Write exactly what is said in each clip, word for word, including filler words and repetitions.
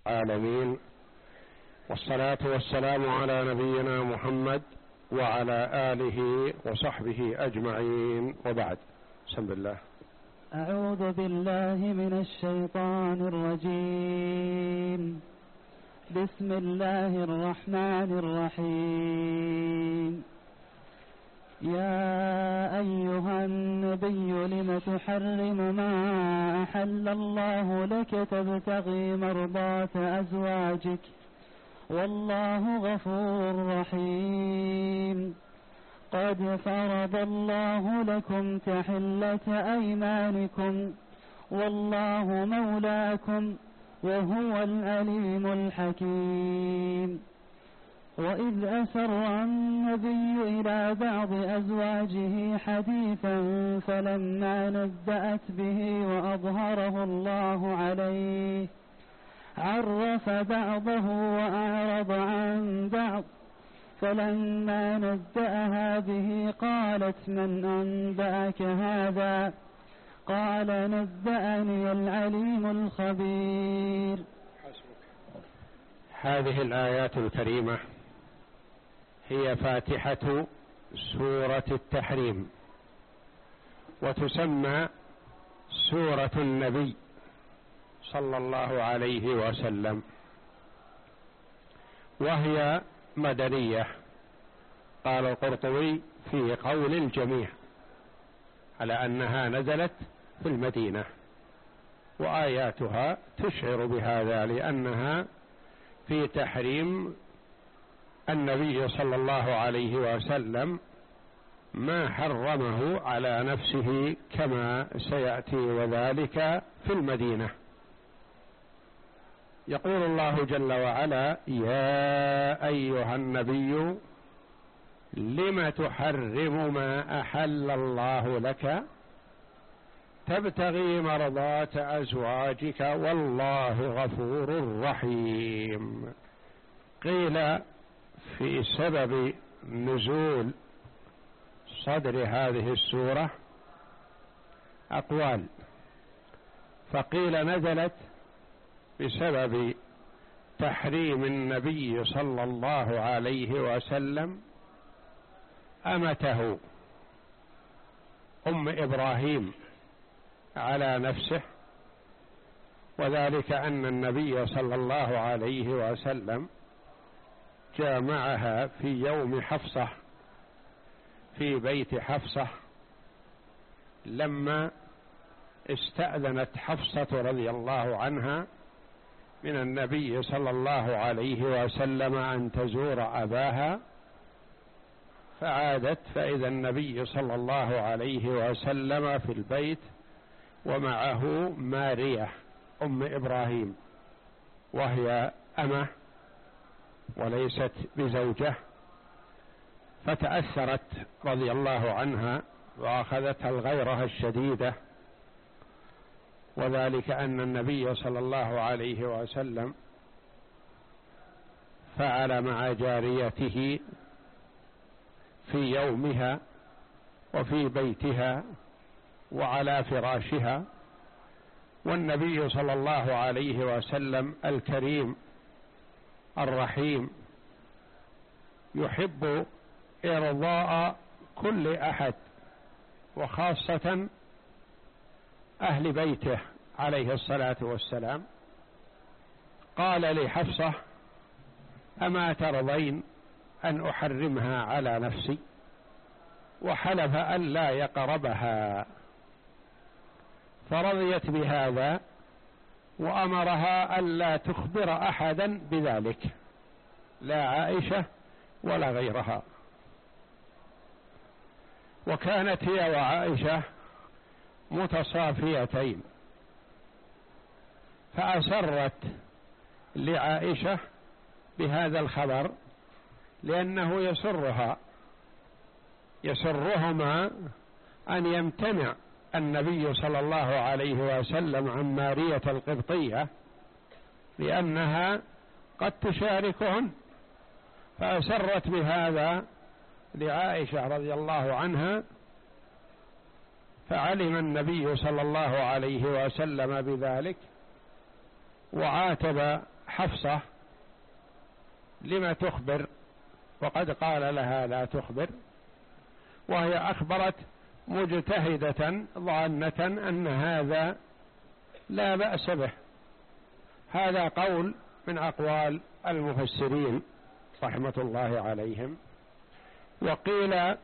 العالمين، والصلاة والسلام على نبينا محمد وعلى آله وصحبه أجمعين، وبعد. بسم الله. أعوذ بالله من الشيطان الرجيم. بسم الله الرحمن الرحيم. يا أيها النبي لم تحرم ما أحل الله لك تبتغي مرضات أزواجك والله غفور رحيم. قد فرض الله لكم تحلة أيمانكم والله مولاكم وهو العليم الحكيم. وإذ أسر النبي إلى بعض أزواجه حديثا فلما نبأت به وأظهره الله عليه عرف بعضه وأعرض عن بعض، فلما نبأها به قالت من أنبأك هذا؟ قال نبأني العليم الخبير. هذه الآيات الكريمة هي فاتحة سورة التحريم، وتسمى سورة النبي صلى الله عليه وسلم، وهي مدنية. قال القرطبي في قول الجميع على أنها نزلت في المدينة، وآياتها تشعر بهذا، لأنها في تحريم النبي صلى الله عليه وسلم ما حرمه على نفسه كما سيأتي، وذلك في المدينة. يقول الله جل وعلا: يا أيها النبي لم تحرم ما أحل الله لك تبتغي مرضات أزواجك والله غفور رحيم. قيل في سبب نزول صدر هذه السورة أقوال، فقيل نزلت بسبب تحريم النبي صلى الله عليه وسلم أمته أم إبراهيم على نفسه، وذلك أن النبي صلى الله عليه وسلم جامعها في يوم حفصة في بيت حفصة، لما استأذنت حفصة رضي الله عنها من النبي صلى الله عليه وسلم أن تزور أباها، فعادت فإذا النبي صلى الله عليه وسلم في البيت ومعه مارية أم إبراهيم، وهي أمه وليست بزوجة، فتأثرت رضي الله عنها وأخذتها الغيرة الشديدة، وذلك أن النبي صلى الله عليه وسلم فعل مع جاريته في يومها وفي بيتها وعلى فراشها، والنبي صلى الله عليه وسلم الكريم الرحيم يحب إرضاء كل أحد، وخاصة أهل بيته عليه الصلاة والسلام. قال لحفصة: أما ترضين أن أحرمها على نفسي؟ وحلف أن لا يقربها، فرضيت بهذا وأمرها أن لا تخبر أحدا بذلك، لا عائشة ولا غيرها. وكانت هي وعائشة متصافيتين، فأسرت لعائشة بهذا الخبر لأنه يسرها يسرهما أن يمتنع النبي صلى الله عليه وسلم عن مارية القبطية، لأنها قد تشاركهن، فأسرت بهذا لعائشة رضي الله عنها، فعلم النبي صلى الله عليه وسلم بذلك وعاتب حفصة لما تخبر وقد قال لها لا تخبر، وهي أخبرت مجتهدة ظانة أن هذا لا بأس به. هذا قول من أقوال المفسرين رحمة الله عليهم. وقيل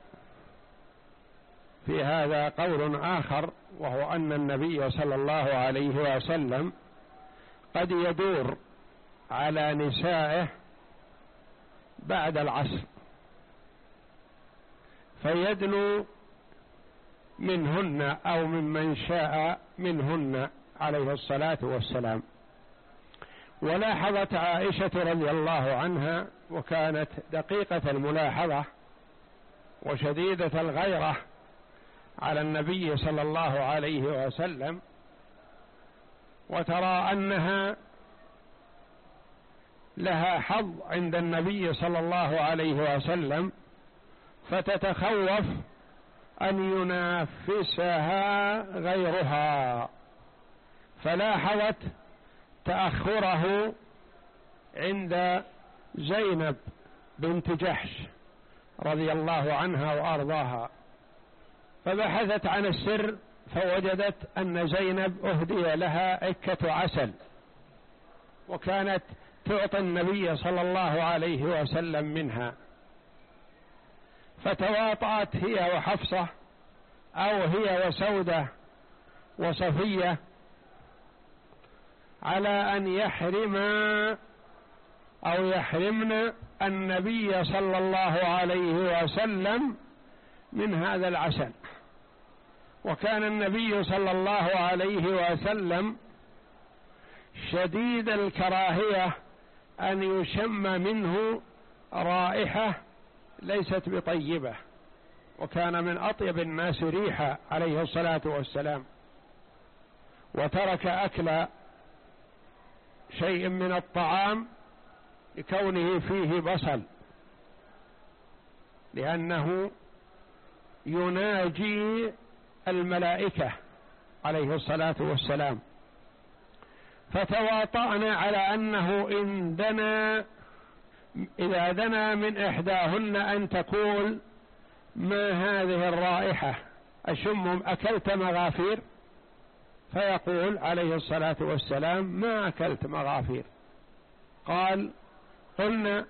في هذا قول آخر، وهو أن النبي صلى الله عليه وسلم قد يدور على نسائه بعد العصر فيدنو منهن أو ممن شاء منهن عليه الصلاة والسلام. ولاحظت عائشة رضي الله عنها، وكانت دقيقة الملاحظة وشديدة الغيرة على النبي صلى الله عليه وسلم، وترى أنها لها حظ عند النبي صلى الله عليه وسلم، فتتخوف أن ينافسها غيرها، فلاحظت تأخره عند زينب بنت جحش رضي الله عنها وأرضاها، فبحثت عن السر فوجدت أن زينب أهدي لها عكة عسل، وكانت تعطي النبي صلى الله عليه وسلم منها، فتواطأت هي وحفصة أو هي وسودة وصفية على أن يحرما أو يحرمن النبي صلى الله عليه وسلم من هذا العسل. وكان النبي صلى الله عليه وسلم شديد الكراهية أن يشم منه رائحة ليست بطيبة، وكان من أطيب الناس ريحة عليه الصلاة والسلام، وترك أكل شيء من الطعام لكونه فيه بصل، لأنه يناجي الملائكة عليه الصلاة والسلام. فتواطأنا على أنه إن دنا إذا دنا من إحداهن أن تقول ما هذه الرائحة، أشم أكلت مغافير؟ فيقول عليه الصلاة والسلام ما أكلت مغافير. قال قلنا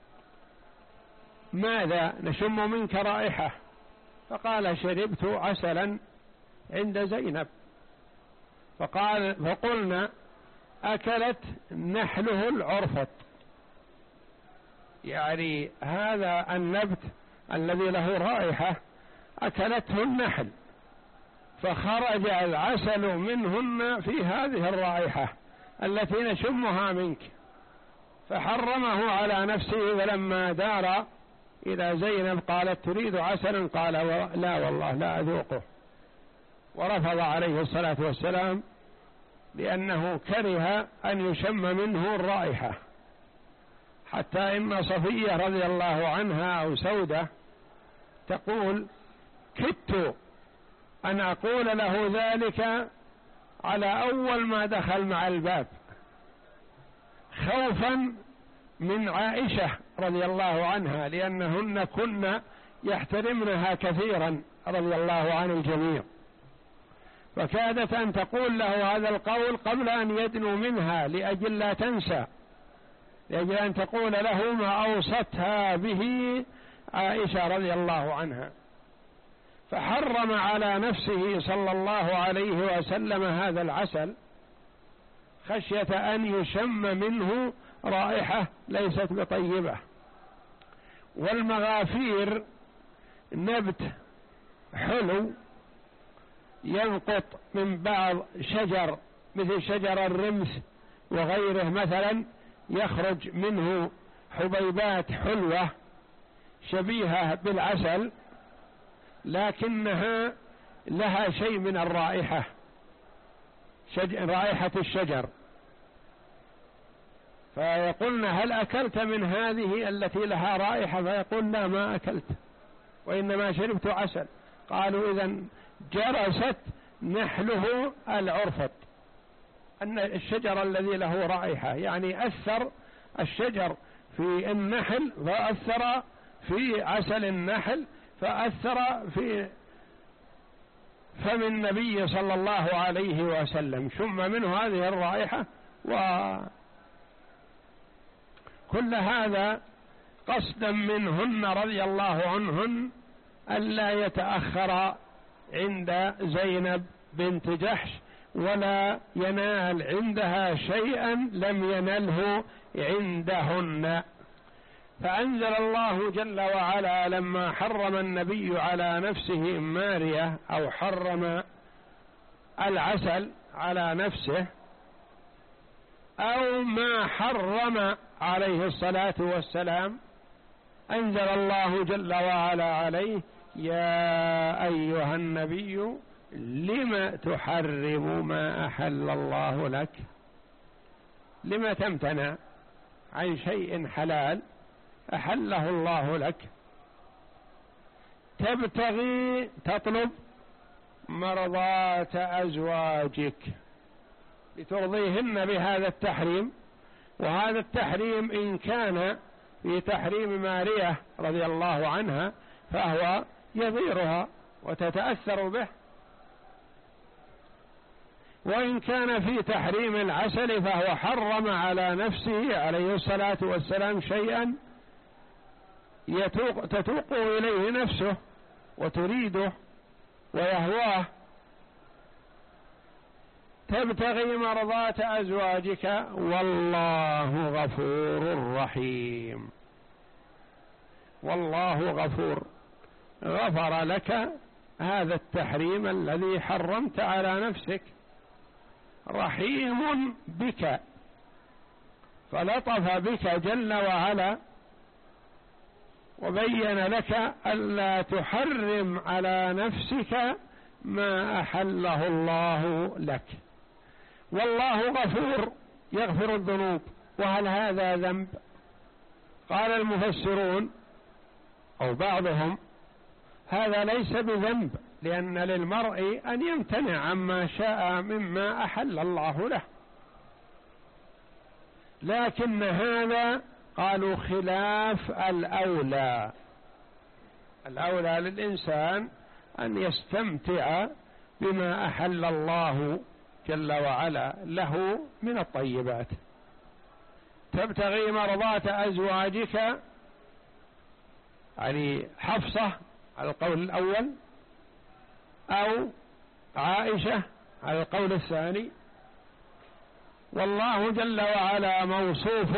ماذا نشم منك رائحة؟ فقال شربت عسلا عند زينب. فقال فقلنا أكلت نحله العرفط، يعني هذا النبت الذي له رائحة أكلته النحل، فخرج العسل منهن في هذه الرائحة التي نشمها منك، فحرمه على نفسه. فلما دار إلى زينب قالت تريد عسلا؟ قال لا والله لا أذوقه، ورفض عليه الصلاة والسلام لأنه كره أن يشم منه الرائحة. حتى إن صفية رضي الله عنها أو سودة تقول كدت أن أقول له ذلك على أول ما دخل مع الباب، خوفا من عائشة رضي الله عنها، لأنهن كن يحترمنها كثيرا رضي الله عن الجميع، فكادت أن تقول له هذا القول قبل أن يدنو منها لأجل لا تنسى، لأجل أن تقول له ما أوصتها به عائشة رضي الله عنها. فحرم على نفسه صلى الله عليه وسلم هذا العسل خشية أن يشم منه رائحة ليست بطيبة. والمغافير نبت حلو ينقط من بعض شجر مثل شجر الرمس وغيره مثلا، يخرج منه حبيبات حلوة شبيهة بالعسل، لكنها لها شيء من الرائحة، رائحة الشجر. فيقولنا هل أكلت من هذه التي لها رائحة؟ فيقول لا ما أكلت وإنما شربت عسل. قالوا إذن جرست نحله العرفط، أن الشجر الذي له رائحة، يعني أثر الشجر في النحل فأثر في عسل النحل فأثر في فم النبي صلى الله عليه وسلم، شم منه هذه الرائحة. وكل هذا قصدا منهن رضي الله عنهن ألا يتأخر عند زينب بنت جحش ولا ينال عندها شيئا لم ينله عندهن. فأنزل الله جل وعلا لما حرم النبي على نفسه مارية أو حرم العسل على نفسه أو ما حرم عليه الصلاة والسلام، أنزل الله جل وعلا عليه: يا أيها النبي لم تحرم ما أحل الله لك؟ لم تمتنع عن شيء حلال أحله الله لك؟ تبتغي تطلب مرضات أزواجك لترضيهن بهذا التحريم. وهذا التحريم إن كان في تحريم مارية رضي الله عنها فهو يضيرها وتتأثر به، وإن كان في تحريم العسل فهو حرم على نفسه عليه الصلاة والسلام شيئا يتوق تتوق إليه نفسه وتريده ويهواه. تبتغي مرضات أزواجك والله غفور رحيم. والله غفور، غفر لك هذا التحريم الذي حرمت على نفسك. رحيم بك، فلطف بك جل وعلا وبين لك ألا تحرم على نفسك ما أحله الله لك. والله غفور يغفر الذنوب. وهل هذا ذنب؟ قال المفسرون أو بعضهم: هذا ليس بذنب، لأن للمرء أن يمتنع عما شاء مما أحل الله له، لكن هذا قالوا خلاف الأولى. الأولى للإنسان أن يستمتع بما أحل الله جل وعلا له من الطيبات. تبتغي مرضات أزواجك، يعني حفصة على القول الأول أو عائشة على القول الثاني. والله جل وعلا موصوف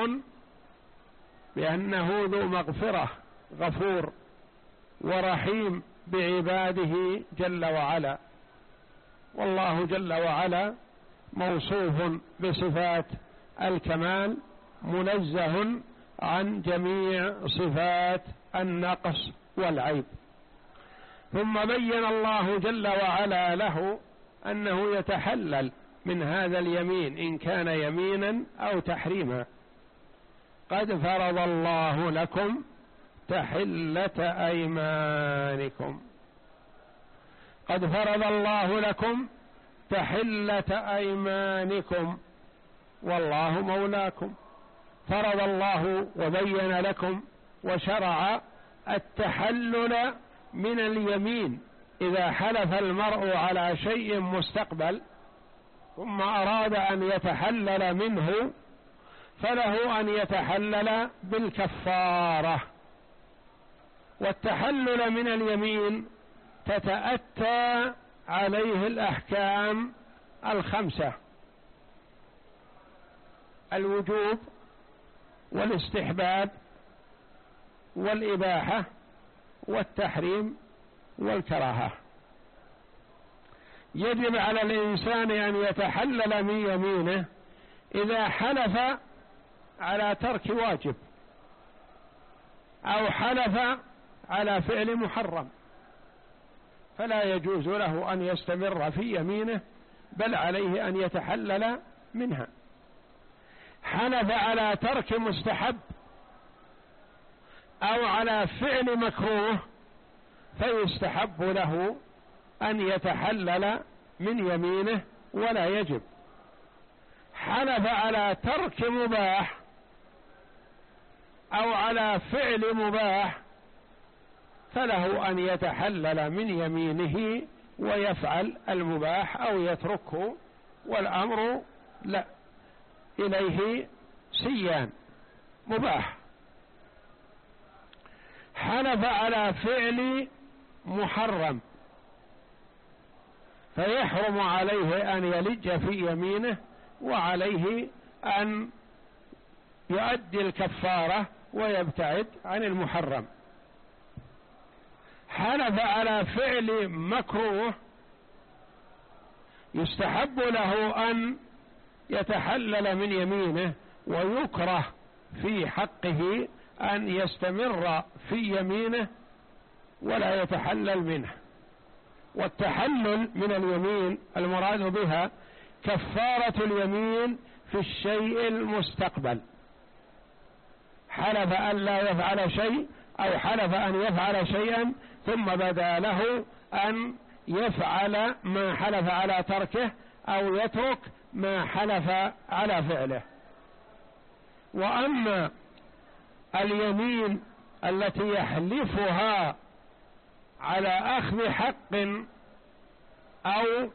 بأنه ذو مغفرة غفور ورحيم بعباده جل وعلا. والله جل وعلا موصوف بصفات الكمال منزه عن جميع صفات النقص والعيب. ثم بين الله جل وعلا له أنه يتحلل من هذا اليمين إن كان يمينا أو تحريما. قد فرض الله لكم تحلة أيمانكم، قد فرض الله لكم تحلة أيمانكم والله مولاكم. فرض الله وبين لكم وشرع التحلل من اليمين. إذا حلف المرء على شيء مستقبل ثم أراد أن يتحلل منه فله أن يتحلل بالكفارة. والتحلل من اليمين تتأتى عليه الأحكام الخمسة: الوجوب والاستحباب والإباحة والتحريم والكراهة. يجب على الإنسان أن يتحلل من يمينه إذا حلف على ترك واجب أو حلف على فعل محرم، فلا يجوز له أن يستمر في يمينه بل عليه أن يتحلل منها. حلف على ترك مستحب أو على فعل مكروه فيستحب له أن يتحلل من يمينه ولا يجب. حلف على ترك مباح أو على فعل مباح فله أن يتحلل من يمينه ويفعل المباح أو يتركه، والأمر لا إليه سيان مباح. حلف على فعل محرم فيحرم عليه أن يلج في يمينه، وعليه أن يؤدي الكفارة ويبتعد عن المحرم. حلف على فعل مكروه يستحب له أن يتحلل من يمينه، ويكره في حقه أن يستمر في يمينه ولا يتحلل منه. والتحلل من اليمين المراد بها كفارة اليمين في الشيء المستقبل. حلف أن لا يفعل شيء أو حلف أن يفعل شيئا ثم بدا له أن يفعل ما حلف على تركه أو يترك ما حلف على فعله. وأما اليمين التي يحلفها على أخذ حق أو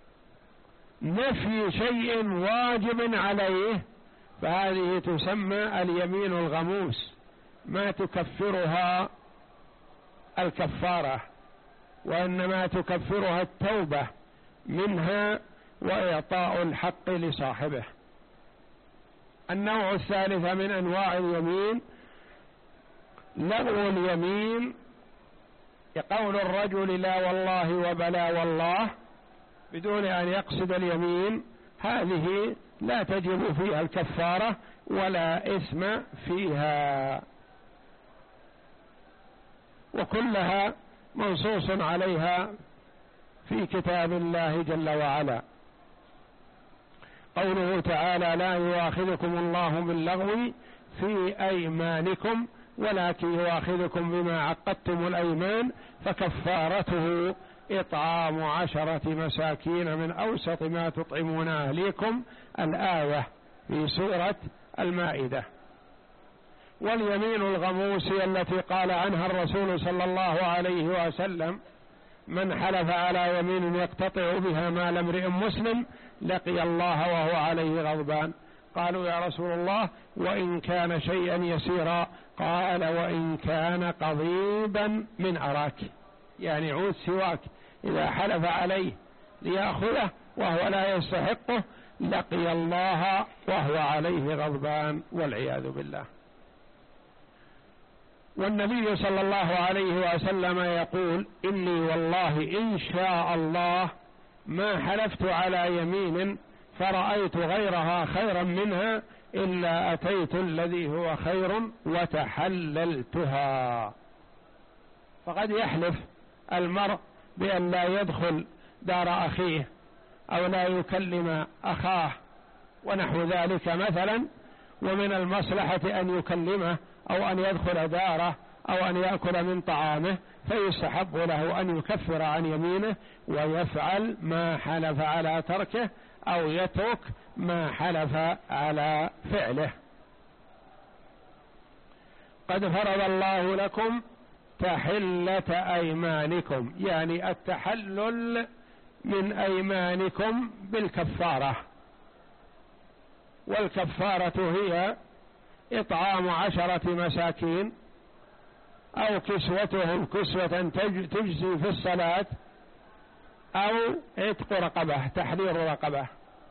نفي شيء واجب عليه فهذه تسمى اليمين الغموس، ما تكفرها الكفارة، وإنما تكفرها التوبة منها وإعطاء الحق لصاحبه. النوع الثالث من أنواع اليمين لغو اليمين، يقول الرجل لا والله وبلا والله بدون أن يقصد اليمين، هذه لا تجب فيها الكفارة ولا إثم فيها، وكلها منصوص عليها في كتاب الله جل وعلا. قوله تعالى لا يؤاخذكم الله باللغو في أيمانكم ولكن يؤاخذكم بما عقدتم الأيمان فكفارته إطعام عشرة مساكين من أوسط ما تطعمون أهليكم، الآية في سورة المائدة. واليمين الغموس التي قال عنها الرسول صلى الله عليه وسلم من حلف على يمين يقتطع بها مال امرئ مسلم لقي الله وهو عليه غضبان. قالوا يا رسول الله وإن كان شيئا يسيرا؟ قال وإن كان قضيبا من أراك، يعني عود سواك إذا حلف عليه ليأخذه وهو لا يستحقه لقي الله وهو عليه غضبان والعياذ بالله. والنبي صلى الله عليه وسلم يقول إني والله إن شاء الله ما حلفت على يمين فرأيت غيرها خيرا منها إلا أتيت الذي هو خير وتحللتها. فقد يحلف المرء بأن لا يدخل دار أخيه أو لا يكلم أخاه ونحو ذلك مثلا، ومن المصلحة أن يكلمه أو أن يدخل داره أو أن يأكل من طعامه، فيستحب له أن يكفر عن يمينه ويفعل ما حلف على تركه أو يترك ما حلف على فعله. قد فرض الله لكم تحلة أيمانكم، يعني التحلل من أيمانكم بالكفارة، والكفارة هي إطعام عشرة مساكين أو كسوتهم كسوة تجزي في الصلاة أو عتق رقبة تحرير رقبة.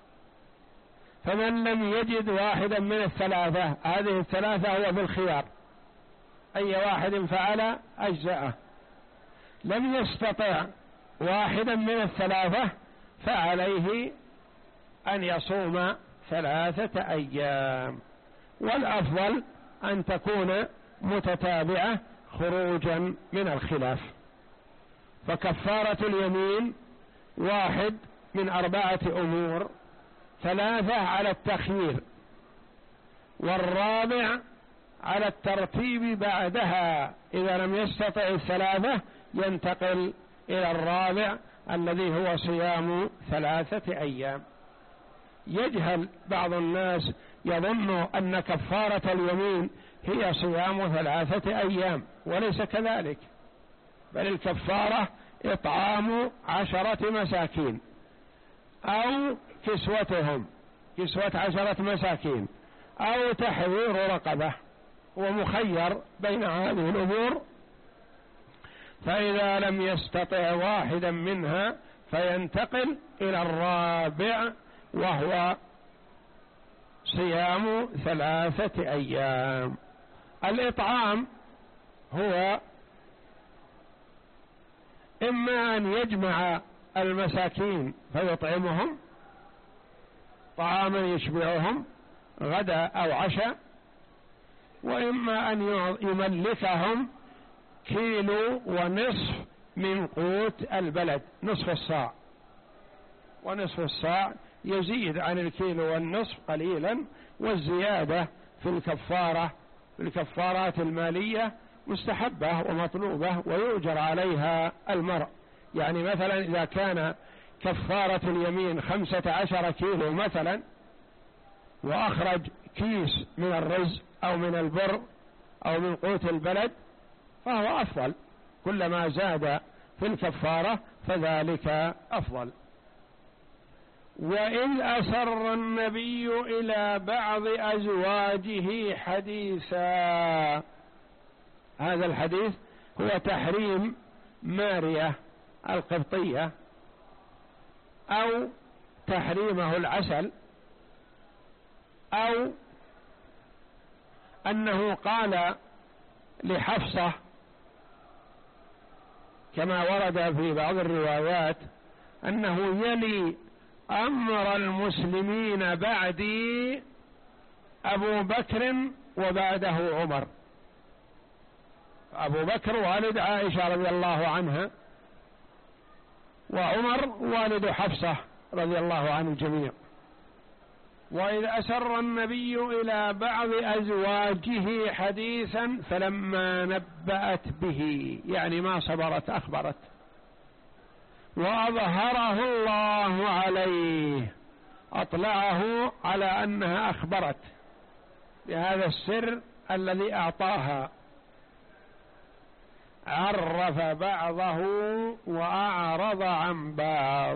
فمن لم يجد واحدا من الثلاثة، هذه الثلاثة هو بالخيار أي واحد فعل أجزاءه، لم يستطع واحدا من الثلاثة فعليه أن يصوم ثلاثة أيام، والأفضل أن تكون متتابعة خروجا من الخلاف. فكفارة اليمين واحد من أربعة أمور، ثلاثة على التخيير، والرابع على الترتيب بعدها، إذا لم يستطع الثلاثة ينتقل إلى الرابع الذي هو صيام ثلاثة أيام. يجهل بعض الناس يظن أن كفارة اليمين هي صيام ثلاثة أيام، وليس كذلك، بل الكفارة إطعام عشرة مساكين أو كسوتهم، كسوة عشرة مساكين، أو تحرير رقبة، ومخير بين هذه الأمور. فإذا لم يستطع واحدا منها فينتقل إلى الرابع، وهو صيام ثلاثة أيام. الإطعام هو إما أن يجمع المساكين فيطعمهم طعاما يشبعهم غدا أو عشاء، وإما أن يملكهم كيلو ونصف من قوت البلد، نصف الصاع، ونصف الصاع يزيد عن الكيلو والنصف قليلا، والزيادة في الكفارة في الكفارات المالية مستحبة ومطلوبة ويؤجر عليها المرء. يعني مثلا إذا كان كفارة اليمين خمسة عشر كيلو مثلا، وأخرج كيس من الرز أو من البر أو من قوت البلد، فهو أفضل، كلما زاد في الكفارة فذلك أفضل. وإذ أسر النبي إلى بعض أزواجه حديثا، هذا الحديث هو تحريم مارية القبطية أو تحريمه العسل، أو أنه قال لحفصة كما ورد في بعض الروايات أنه يلي أمر المسلمين بعدي أبو بكر وبعده عمر. أبو بكر والد عائشة رضي الله عنها، وعمر والد حفصة رضي الله عن الجميع. وإذ أسر النبي إلى بعض أزواجه حديثا فلما نبأت به، يعني ما صبرت أخبرت، وأظهره الله عليه، أطلعه على أنها أخبرت بهذا السر الذي أعطاها، عرف بعضه وأعرض عن بعض.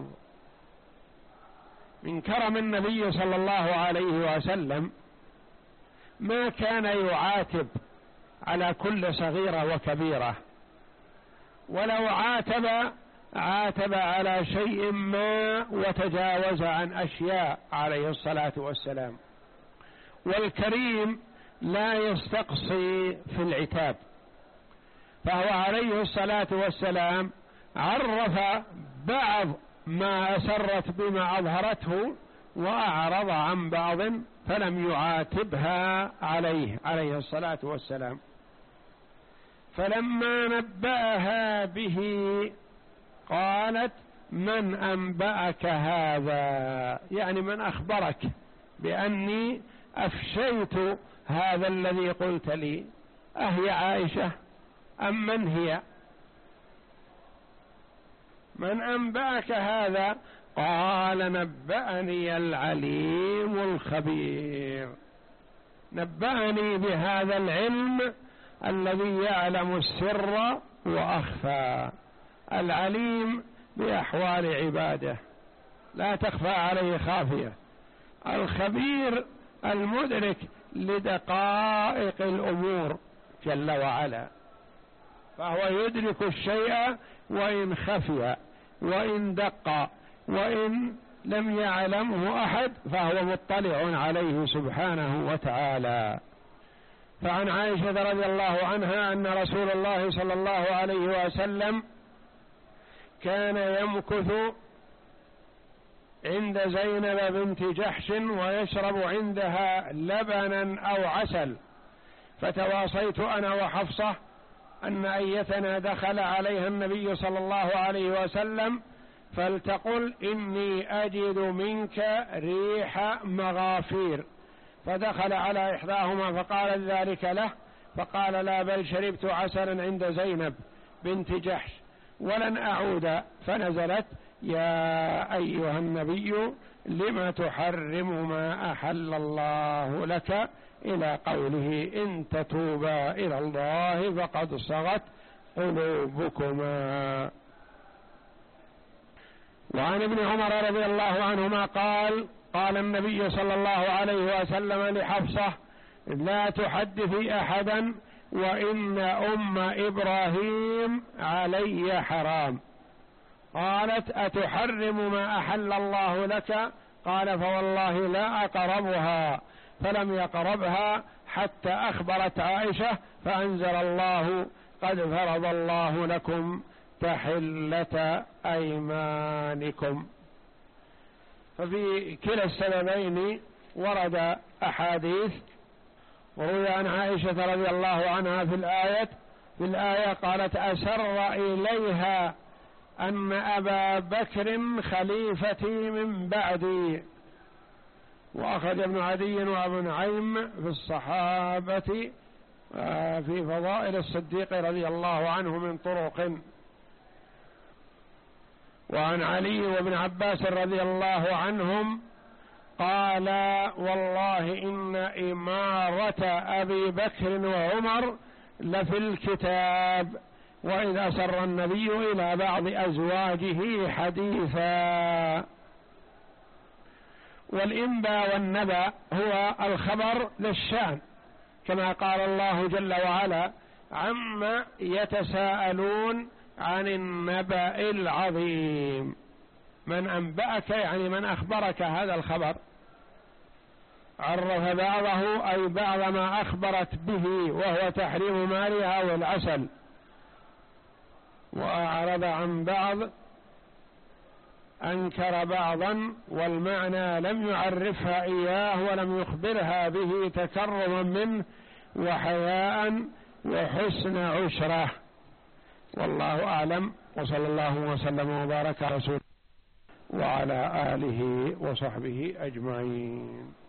من كرم النبي صلى الله عليه وسلم ما كان يعاتب على كل صغيرة وكبيرة، ولو عاتب عاتب على شيء ما وتجاوز عن أشياء عليه الصلاة والسلام. والكريم لا يستقصي في العتاب، فهو عليه الصلاة والسلام عرف بعض ما أسرت بما أظهرته وأعرض عن بعض فلم يعاتبها عليه عليه الصلاة والسلام. فلما نبأها به قالت من أنبأك هذا، يعني من أخبرك بأني أفشيت هذا الذي قلت لي، أهي عائشة أم من هي؟ من أنبأك هذا؟ قال نبأني العليم الخبير، نبأني بهذا العلم الذي يعلم السر وأخفى، العليم بأحوال عباده لا تخفى عليه خافية، الخبير المدرك لدقائق الأمور جل وعلا، فهو يدرك الشيء وإن خفي وإن دق وإن لم يعلمه أحد فهو مطلع عليه سبحانه وتعالى. فعن عائشة رضي الله عنها أن رسول الله صلى الله عليه وسلم كان يمكث عند زينب بنت جحش ويشرب عندها لبنا أو عسل، فتواصيت أنا وحفصة أن أيتنا دخل عليها النبي صلى الله عليه وسلم فلتقل إني أجد منك ريح مغافير، فدخل على إحداهما فقال ذلك له، فقال لا بل شربت عسلا عند زينب بنت جحش ولن أعود، فنزلت يا أيها النبي لم تحرم ما أحل الله لك إلى قوله إن تتوبا إلى الله فقد صغت قلوبكما. وعن ابن عمر رضي الله عنهما قال قال النبي صلى الله عليه وسلم لحفصة لا تحدثي أحدا وإن أم إبراهيم علي حرام. قالت أتحرم ما أحل الله لك؟ قال فوالله لا أقربها، فلم يقربها حتى أخبرت عائشة فأنزل الله قد فرض الله لكم تحلة أيمانكم. ففي كلا السببين ورد أحاديث. وروي عن عائشة رضي الله عنها في الآية في الآية قالت أسر إليها أن أبا بكر خليفتي من بعدي. وأخرج ابن عدي وابن عيم في الصحابة في فضائل الصديق رضي الله عنه من طرق. وعن علي وابن عباس رضي الله عنهم قال والله إن إمارة أبي بكر وعمر لفي الكتاب وإذ أسر النبي إلى بعض أزواجه حديثا. والإنباء والنبأ هو الخبر للشأن، كما قال الله جل وعلا عما يتساءلون عن النبأ العظيم. من أنبأك يعني من أخبرك هذا الخبر. عرف بعضه أي بعض ما أخبرت به وهو تحريم مالها والعسل، وأعرض عن بعض أنكر بعضا، والمعنى لم يعرفها إياه ولم يخبرها به تكرما منه وحياء وحسن عشرة. والله أعلم، وصلى الله وسلم وبارك على رسوله وعلى آله وصحبه أجمعين.